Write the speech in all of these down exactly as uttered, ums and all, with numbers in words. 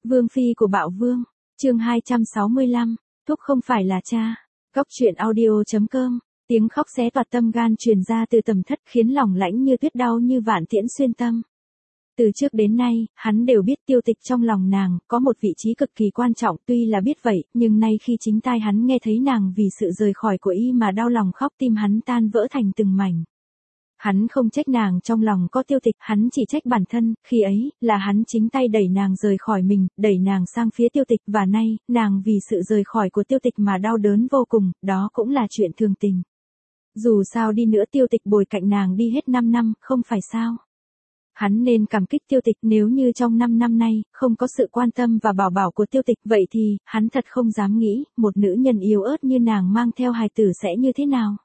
Vương phi của Bạo Vương, chương hai trăm sáu mươi lăm, Thúc không phải là cha. Góc truyện audio.com, tiếng khóc xé toạc tâm gan truyền ra từ tầm thất khiến lòng Lãnh Như Tuyết đau như vạn tiễn xuyên tâm. Từ trước đến nay, hắn đều biết Tiêu Tịch trong lòng nàng có một vị trí cực kỳ quan trọng, tuy là biết vậy, nhưng nay khi chính tai hắn nghe thấy nàng vì sự rời khỏi của y mà đau lòng khóc, tim hắn tan vỡ thành từng mảnh. Hắn không trách nàng trong lòng có Tiêu Tịch, hắn chỉ trách bản thân, khi ấy, là hắn chính tay đẩy nàng rời khỏi mình, đẩy nàng sang phía Tiêu Tịch, và nay, nàng vì sự rời khỏi của Tiêu Tịch mà đau đớn vô cùng, đó cũng là chuyện thường tình. Dù sao đi nữa Tiêu Tịch bồi cạnh nàng đi hết năm năm, không phải sao? Hắn nên cảm kích Tiêu Tịch, nếu như trong năm năm nay, không có sự quan tâm và bảo bảo của Tiêu Tịch, vậy thì, hắn thật không dám nghĩ, một nữ nhân yếu ớt như nàng mang theo hài tử sẽ như thế nào.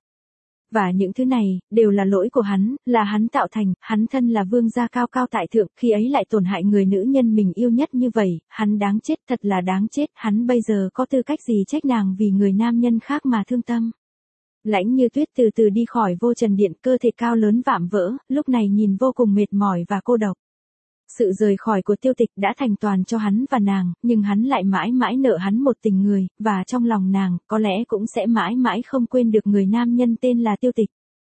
Và những thứ này, đều là lỗi của hắn, là hắn tạo thành, hắn thân là vương gia cao cao tại thượng, khi ấy lại tổn hại người nữ nhân mình yêu nhất như vậy, hắn đáng chết, thật là đáng chết, hắn bây giờ có tư cách gì trách nàng vì người nam nhân khác mà thương tâm. Lãnh Như Tuyết từ từ đi khỏi Vô Trần Điện, cơ thể cao lớn vạm vỡ, lúc này nhìn vô cùng mệt mỏi và cô độc. Sự rời khỏi của Tiêu Tịch đã thành toàn cho hắn và nàng, nhưng hắn lại mãi mãi nợ hắn một tình người, và trong lòng nàng, có lẽ cũng sẽ mãi mãi không quên được người nam nhân tên là Tiêu Tịch.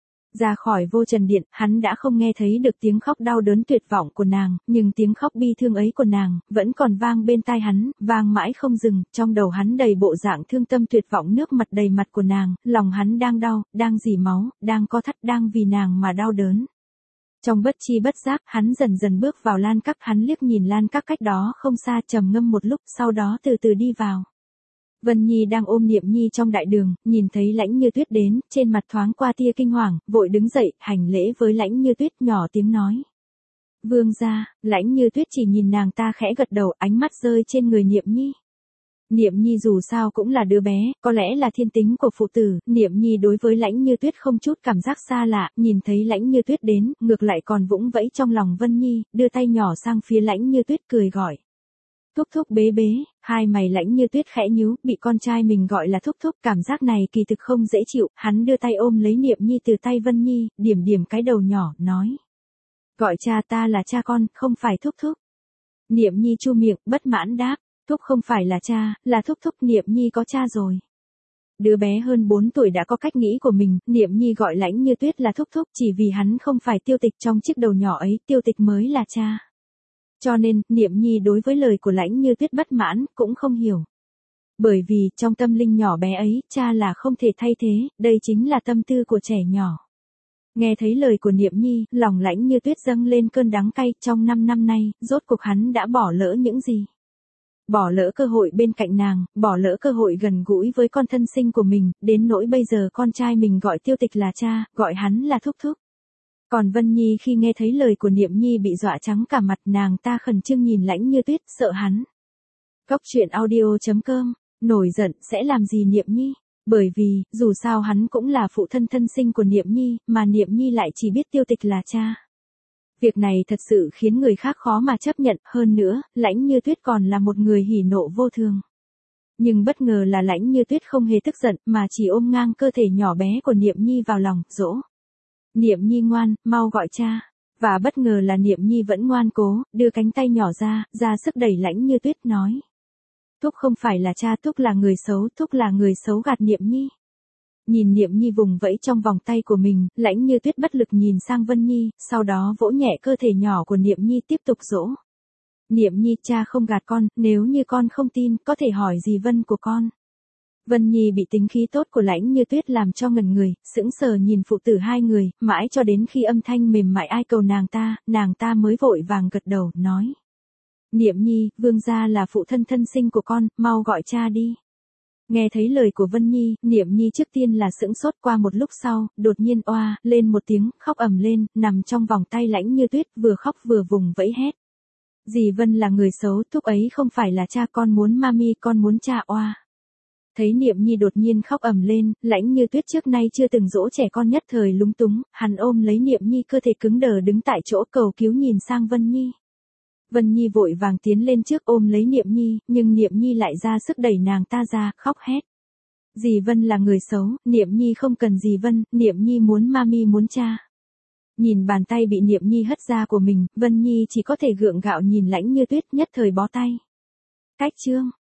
Ra khỏi Vô Trần Điện, hắn đã không nghe thấy được tiếng khóc đau đớn tuyệt vọng của nàng, nhưng tiếng khóc bi thương ấy của nàng, vẫn còn vang bên tai hắn, vang mãi không dừng, trong đầu hắn đầy bộ dạng thương tâm tuyệt vọng, nước mặt đầy mặt của nàng, lòng hắn đang đau, đang rỉ máu, đang co thắt, đang vì nàng mà đau đớn. Trong bất chi bất giác, hắn dần dần bước vào lan các, hắn liếc nhìn lan các cách đó không xa, trầm ngâm một lúc, sau đó từ từ đi vào. Vân Nhi đang ôm Niệm Nhi trong đại đường, nhìn thấy Lãnh Như Tuyết đến, trên mặt thoáng qua tia kinh hoàng, vội đứng dậy, hành lễ với Lãnh Như Tuyết, nhỏ tiếng nói. Vương gia. Lãnh Như Tuyết chỉ nhìn nàng ta khẽ gật đầu, ánh mắt rơi trên người Niệm Nhi. Niệm Nhi dù sao cũng là đứa bé, có lẽ là thiên tính của phụ tử, Niệm Nhi đối với Lãnh Như Tuyết không chút cảm giác xa lạ, nhìn thấy Lãnh Như Tuyết đến, ngược lại còn vũng vẫy trong lòng Vân Nhi, đưa tay nhỏ sang phía Lãnh Như Tuyết cười gọi. Thúc thúc bế bế, hai mày Lãnh Như Tuyết khẽ nhíu, bị con trai mình gọi là thúc thúc, cảm giác này kỳ thực không dễ chịu, hắn đưa tay ôm lấy Niệm Nhi từ tay Vân Nhi, điểm điểm cái đầu nhỏ, nói. Gọi cha ta là cha con, không phải thúc thúc. Niệm Nhi chu miệng, bất mãn đáp. Thúc không phải là cha, là thúc thúc, Niệm Nhi có cha rồi. Đứa bé hơn bốn tuổi đã có cách nghĩ của mình, Niệm Nhi gọi Lãnh Như Tuyết là thúc thúc chỉ vì hắn không phải Tiêu Tịch, trong chiếc đầu nhỏ ấy, Tiêu Tịch mới là cha. Cho nên, Niệm Nhi đối với lời của Lãnh Như Tuyết bất mãn, cũng không hiểu. Bởi vì, trong tâm linh nhỏ bé ấy, cha là không thể thay thế, đây chính là tâm tư của trẻ nhỏ. Nghe thấy lời của Niệm Nhi, lòng Lãnh Như Tuyết dâng lên cơn đắng cay, trong năm năm nay, rốt cuộc hắn đã bỏ lỡ những gì? Bỏ lỡ cơ hội bên cạnh nàng, bỏ lỡ cơ hội gần gũi với con thân sinh của mình, đến nỗi bây giờ con trai mình gọi Tiêu Tịch là cha, gọi hắn là thúc thúc. Còn Vân Nhi khi nghe thấy lời của Niệm Nhi bị dọa trắng cả mặt, nàng ta khẩn trương nhìn Lãnh Như Tuyết, sợ hắn. Góc truyện audio.com, nổi giận, sẽ làm gì Niệm Nhi? Bởi vì, dù sao hắn cũng là phụ thân thân sinh của Niệm Nhi, mà Niệm Nhi lại chỉ biết Tiêu Tịch là cha. Việc này thật sự khiến người khác khó mà chấp nhận, hơn nữa, Lãnh Như Tuyết còn là một người hỉ nộ vô thường. Nhưng bất ngờ là Lãnh Như Tuyết không hề tức giận, mà chỉ ôm ngang cơ thể nhỏ bé của Niệm Nhi vào lòng, dỗ. Niệm Nhi ngoan, mau gọi cha. Và bất ngờ là Niệm Nhi vẫn ngoan cố, đưa cánh tay nhỏ ra, ra sức đẩy Lãnh Như Tuyết, nói. Thúc không phải là cha, Thúc là người xấu, Thúc là người xấu gạt Niệm Nhi. Nhìn Niệm Nhi vùng vẫy trong vòng tay của mình, Lãnh Như Tuyết bất lực nhìn sang Vân Nhi, sau đó vỗ nhẹ cơ thể nhỏ của Niệm Nhi, tiếp tục dỗ. Niệm Nhi, cha không gạt con, nếu như con không tin, có thể hỏi dì Vân của con. Vân Nhi bị tính khí tốt của Lãnh Như Tuyết làm cho ngẩn người, sững sờ nhìn phụ tử hai người, mãi cho đến khi âm thanh mềm mại ai cầu nàng ta, nàng ta mới vội vàng gật đầu, nói. Niệm Nhi, vương gia là phụ thân thân sinh của con, mau gọi cha đi. Nghe thấy lời của Vân Nhi, Niệm Nhi trước tiên là sững sốt, qua một lúc sau, đột nhiên oa lên một tiếng, khóc ầm lên, nằm trong vòng tay Lãnh Như Tuyết, vừa khóc vừa vùng vẫy hét. Dì Vân là người xấu, thúc ấy không phải là cha, con muốn mami, con muốn cha, oa. Thấy Niệm Nhi đột nhiên khóc ầm lên, Lãnh Như Tuyết trước nay chưa từng dỗ trẻ con nhất thời lúng túng, hắn ôm lấy Niệm Nhi, cơ thể cứng đờ đứng tại chỗ, cầu cứu nhìn sang Vân Nhi. Vân Nhi vội vàng tiến lên trước ôm lấy Niệm Nhi, nhưng Niệm Nhi lại ra sức đẩy nàng ta ra, khóc hét. Dì Vân là người xấu, Niệm Nhi không cần dì Vân, Niệm Nhi muốn mami muốn cha. Nhìn bàn tay bị Niệm Nhi hất ra của mình, Vân Nhi chỉ có thể gượng gạo nhìn Lãnh Như Tuyết, nhất thời bó tay. Khách chương.